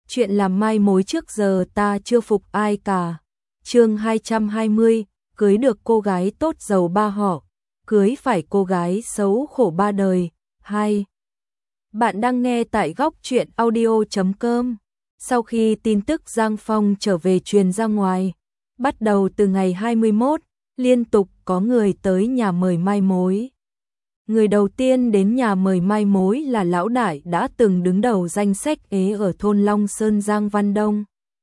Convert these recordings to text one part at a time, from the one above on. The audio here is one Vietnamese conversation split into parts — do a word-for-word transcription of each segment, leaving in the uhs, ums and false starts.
chuyện làm mai mối trước giờ ta chưa phục ai cả. Chương hai trăm hai mươi, cưới được cô gái tốt giàu ba họ, cưới phải cô gái xấu khổ ba đời. Hai. Bạn đang nghe tại góc truyện audio chấm com. Sau khi tin tức Giang Phong trở về truyền ra ngoài, bắt đầu từ ngày hai mươi mốt, liên tục có người tới nhà mời mai mối. Người đầu tiên đến nhà mời mai mối là lão đại đã từng đứng đầu danh sách ế ở thôn Long Sơn Giang Văn Đông.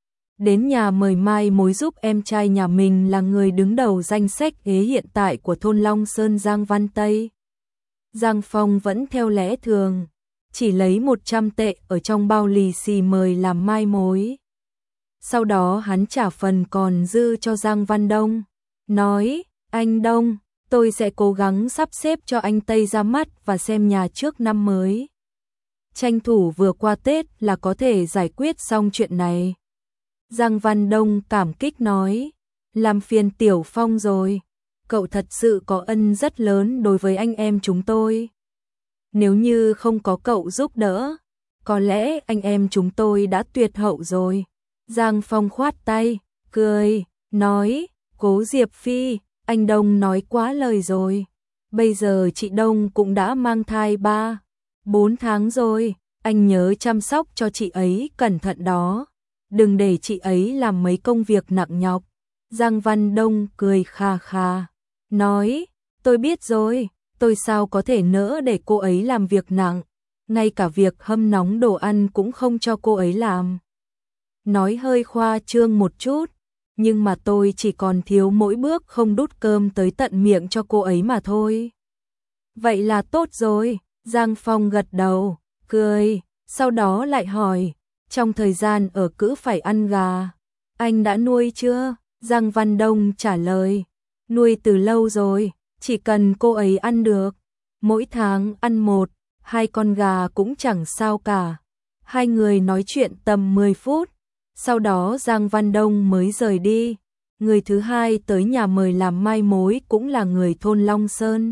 Đến nhà mời mai mối giúp em trai nhà mình là người đứng đầu danh sách ế hiện tại của thôn Long Sơn Giang Văn Tây. Giang Phong vẫn theo lẽ thường, chỉ lấy một trăm tệ ở trong bao lì xì mời làm mai mối. Sau đó hắn trả phần còn dư cho Giang Văn Đông, nói, anh Đông, tôi sẽ cố gắng sắp xếp cho anh Tây ra mắt và xem nhà trước năm mới. Tranh thủ vừa qua Tết là có thể giải quyết xong chuyện này. Giang Văn Đông cảm kích nói, làm phiền Tiểu Phong rồi, cậu thật sự có ân rất lớn đối với anh em chúng tôi. Nếu như không có cậu giúp đỡ, có lẽ anh em chúng tôi đã tuyệt hậu rồi. Giang Phong khoát tay, cười, nói, Cố Diệp Phi, anh Đông nói quá lời rồi. Bây giờ chị Đông cũng đã mang thai ba, bốn tháng rồi, anh nhớ chăm sóc cho chị ấy cẩn thận đó. Đừng để chị ấy làm mấy công việc nặng nhọc. Giang Văn Đông cười kha kha, nói, tôi biết rồi, tôi sao có thể nỡ để cô ấy làm việc nặng, ngay cả việc hâm nóng đồ ăn cũng không cho cô ấy làm. Nói hơi khoa trương một chút, nhưng mà tôi chỉ còn thiếu mỗi bước không đút cơm tới tận miệng cho cô ấy mà thôi. Vậy là tốt rồi, Giang Phong gật đầu, cười, sau đó lại hỏi, trong thời gian ở cữ phải ăn gà, anh đã nuôi chưa? Giang Văn Đông trả lời, nuôi từ lâu rồi, chỉ cần cô ấy ăn được, mỗi tháng ăn một, hai con gà cũng chẳng sao cả. Hai người nói chuyện tầm mười phút, sau đó Giang Văn Đông mới rời đi. Người thứ hai tới nhà mời làm mai mối cũng là người thôn Long Sơn.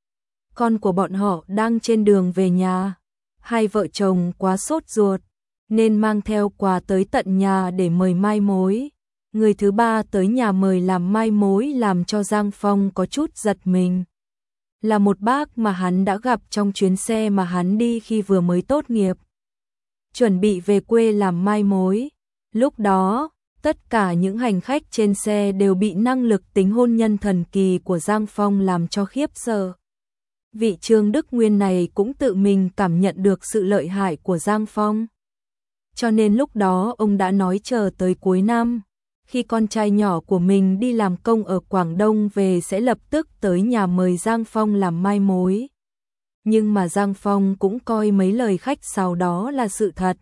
Con của bọn họ đang trên đường về nhà, hai vợ chồng quá sốt ruột, nên mang theo quà tới tận nhà để mời mai mối. Người thứ ba tới nhà mời làm mai mối làm cho Giang Phong có chút giật mình. Là một bác mà hắn đã gặp trong chuyến xe mà hắn đi khi vừa mới tốt nghiệp, chuẩn bị về quê làm mai mối. Lúc đó, tất cả những hành khách trên xe đều bị năng lực tính hôn nhân thần kỳ của Giang Phong làm cho khiếp sợ. Vị Trương Đức Nguyên này cũng tự mình cảm nhận được sự lợi hại của Giang Phong. Cho nên lúc đó ông đã nói chờ tới cuối năm, khi con trai nhỏ của mình đi làm công ở Quảng Đông về sẽ lập tức tới nhà mời Giang Phong làm mai mối. Nhưng mà Giang Phong cũng coi mấy lời khách sáo đó là sự thật.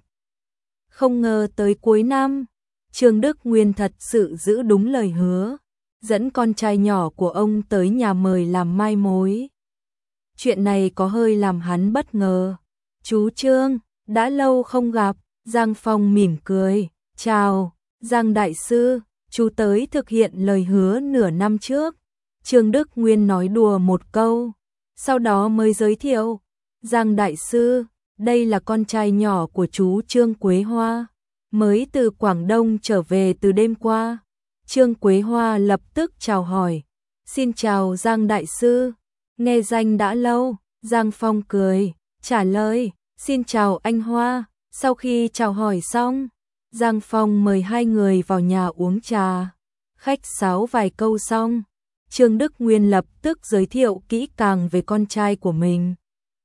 Không ngờ tới cuối năm, Trương Đức Nguyên thật sự giữ đúng lời hứa, dẫn con trai nhỏ của ông tới nhà mời làm mai mối. Chuyện này có hơi làm hắn bất ngờ. Chú Trương, đã lâu không gặp. Giang Phong mỉm cười, chào, Giang Đại Sư, chú tới thực hiện lời hứa nửa năm trước. Trương Đức Nguyên nói đùa một câu, sau đó mới giới thiệu, Giang Đại Sư, đây là con trai nhỏ của chú Trương Quế Hoa, mới từ Quảng Đông trở về từ đêm qua. Trương Quế Hoa lập tức chào hỏi, xin chào Giang Đại Sư, nghe danh đã lâu. Giang Phong cười, trả lời, xin chào anh Hoa. Sau khi chào hỏi xong, Giang Phong mời hai người vào nhà uống trà. Khách sáo vài câu xong, Trương Đức Nguyên lập tức giới thiệu kỹ càng về con trai của mình.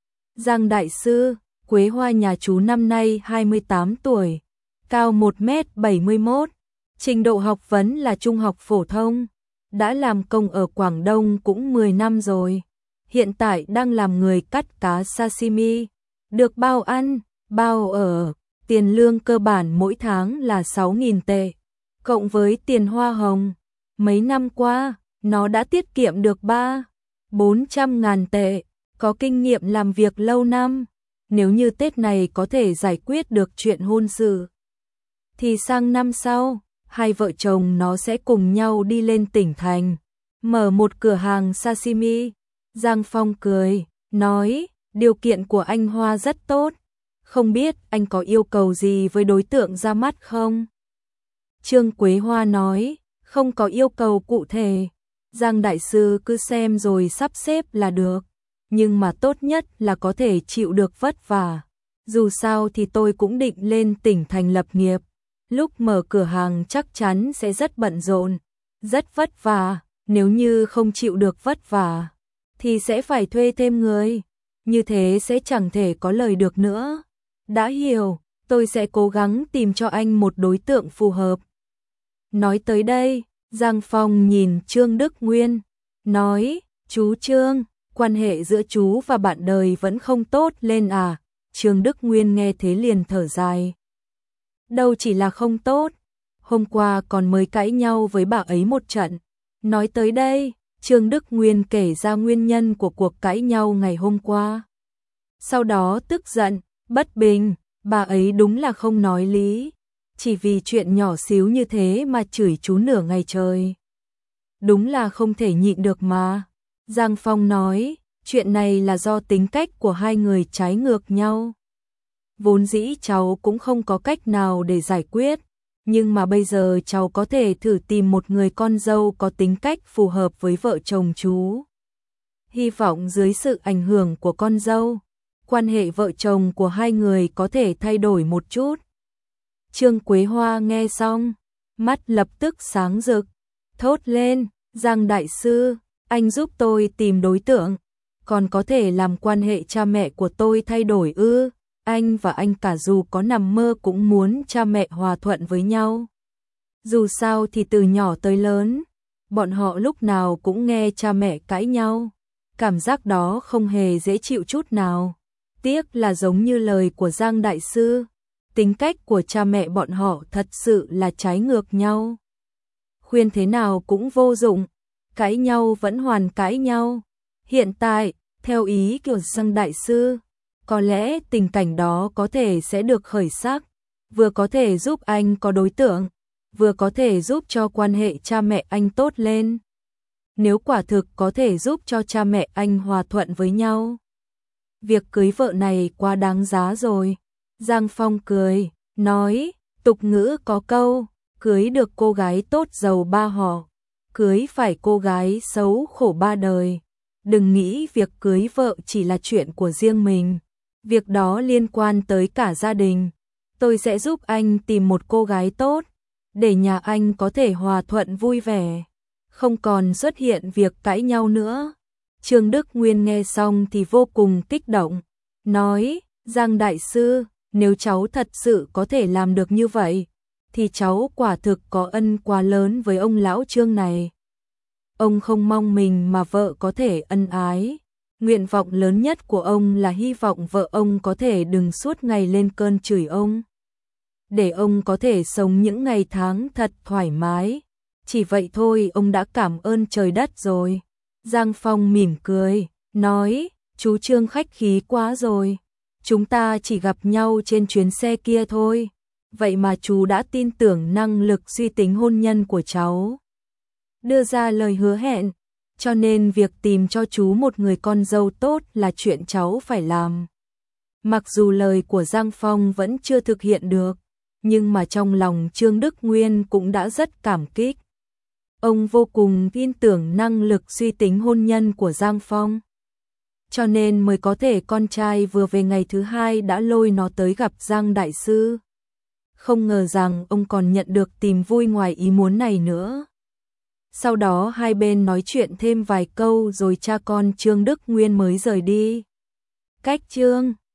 Giang Đại Sư, Quế Hoa nhà chú năm nay hai mươi tám tuổi, cao một mét bảy mươi mốt, trình độ học vấn là trung học phổ thông, đã làm công ở Quảng Đông cũng mười năm rồi. Hiện tại đang làm người cắt cá sashimi, được bao ăn, bao ở, tiền lương cơ bản mỗi tháng là sáu nghìn tệ, cộng với tiền hoa hồng. Mấy năm qua, nó đã tiết kiệm được ba, bốn trăm ngàn tệ, có kinh nghiệm làm việc lâu năm. Nếu như Tết này có thể giải quyết được chuyện hôn sự, thì sang năm sau, hai vợ chồng nó sẽ cùng nhau đi lên tỉnh thành, mở một cửa hàng sashimi. Giang Phong cười, nói, điều kiện của anh Hoa rất tốt, Không biết anh có yêu cầu gì với đối tượng ra mắt không? Trương Quế Hoa nói, không có yêu cầu cụ thể. Giang đại sư cứ xem rồi sắp xếp là được. Nhưng mà tốt nhất là có thể chịu được vất vả. Dù sao thì tôi cũng định lên tỉnh thành lập nghiệp. Lúc mở cửa hàng chắc chắn sẽ rất bận rộn, rất vất vả. Nếu như không chịu được vất vả, thì sẽ phải thuê thêm người. Như thế sẽ chẳng thể có lời được nữa. Đã hiểu, tôi sẽ cố gắng tìm cho anh một đối tượng phù hợp. Nói tới đây, Giang Phong nhìn Trương Đức Nguyên, nói, chú Trương, quan hệ giữa chú và bạn đời vẫn không tốt lên à? Trương Đức Nguyên nghe thế liền thở dài. Đâu chỉ là không tốt, hôm qua còn mới cãi nhau với bà ấy một trận. Nói tới đây, Trương Đức Nguyên kể ra nguyên nhân của cuộc cãi nhau ngày hôm qua. Sau đó tức giận, bất bình, bà ấy đúng là không nói lý. Chỉ vì chuyện nhỏ xíu như thế mà chửi chú nửa ngày trời. Đúng là không thể nhịn được mà. Giang Phong nói, chuyện này là do tính cách của hai người trái ngược nhau. Vốn dĩ cháu cũng không có cách nào để giải quyết. Nhưng mà bây giờ cháu có thể thử tìm một người con dâu có tính cách phù hợp với vợ chồng chú. Hy vọng dưới sự ảnh hưởng của con dâu, quan hệ vợ chồng của hai người có thể thay đổi một chút. Trương Quế Hoa nghe xong, mắt lập tức sáng rực, thốt lên, Giang đại sư, anh giúp tôi tìm đối tượng, còn có thể làm quan hệ cha mẹ của tôi thay đổi ư? Anh và anh cả dù có nằm mơ cũng muốn cha mẹ hòa thuận với nhau. Dù sao thì từ nhỏ tới lớn, bọn họ lúc nào cũng nghe cha mẹ cãi nhau. Cảm giác đó không hề dễ chịu chút nào. Tiếc là giống như lời của Giang đại sư, tính cách của cha mẹ bọn họ thật sự là trái ngược nhau. Khuyên thế nào cũng vô dụng, cãi nhau vẫn hoàn cãi nhau. Hiện tại, theo ý của Giang đại sư, có lẽ tình cảnh đó có thể sẽ được khởi sắc, vừa có thể giúp anh có đối tượng, vừa có thể giúp cho quan hệ cha mẹ anh tốt lên. Nếu quả thực có thể giúp cho cha mẹ anh hòa thuận với nhau, việc cưới vợ này quá đáng giá rồi. Giang Phong cười, nói, tục ngữ có câu, cưới được cô gái tốt giàu ba họ, cưới phải cô gái xấu khổ ba đời. Đừng nghĩ việc cưới vợ chỉ là chuyện của riêng mình. Việc đó liên quan tới cả gia đình. Tôi sẽ giúp anh tìm một cô gái tốt, để nhà anh có thể hòa thuận vui vẻ, không còn xuất hiện việc cãi nhau nữa. Trương Đức Nguyên nghe xong thì vô cùng kích động, nói, Giang đại sư, nếu cháu thật sự có thể làm được như vậy, thì cháu quả thực có ân quá lớn với ông lão Trương này. Ông không mong mình mà vợ có thể ân ái. Nguyện vọng lớn nhất của ông là hy vọng vợ ông có thể đừng suốt ngày lên cơn chửi ông. Để ông có thể sống những ngày tháng thật thoải mái. Chỉ vậy thôi ông đã cảm ơn trời đất rồi. Giang Phong mỉm cười, nói, chú Trương khách khí quá rồi. Chúng ta chỉ gặp nhau trên chuyến xe kia thôi. Vậy mà chú đã tin tưởng năng lực suy tính hôn nhân của cháu. Đưa ra lời hứa hẹn. Cho nên việc tìm cho chú một người con dâu tốt là chuyện cháu phải làm. Mặc dù lời của Giang Phong vẫn chưa thực hiện được, nhưng mà trong lòng Trương Đức Nguyên cũng đã rất cảm kích. Ông vô cùng tin tưởng năng lực suy tính hôn nhân của Giang Phong. Cho nên mới có thể con trai vừa về ngày thứ hai đã lôi nó tới gặp Giang đại sư. Không ngờ rằng ông còn nhận được tìm vui ngoài ý muốn này nữa. Sau đó hai bên nói chuyện thêm vài câu rồi cha con Trương Đức Nguyên mới rời đi. Cách Trương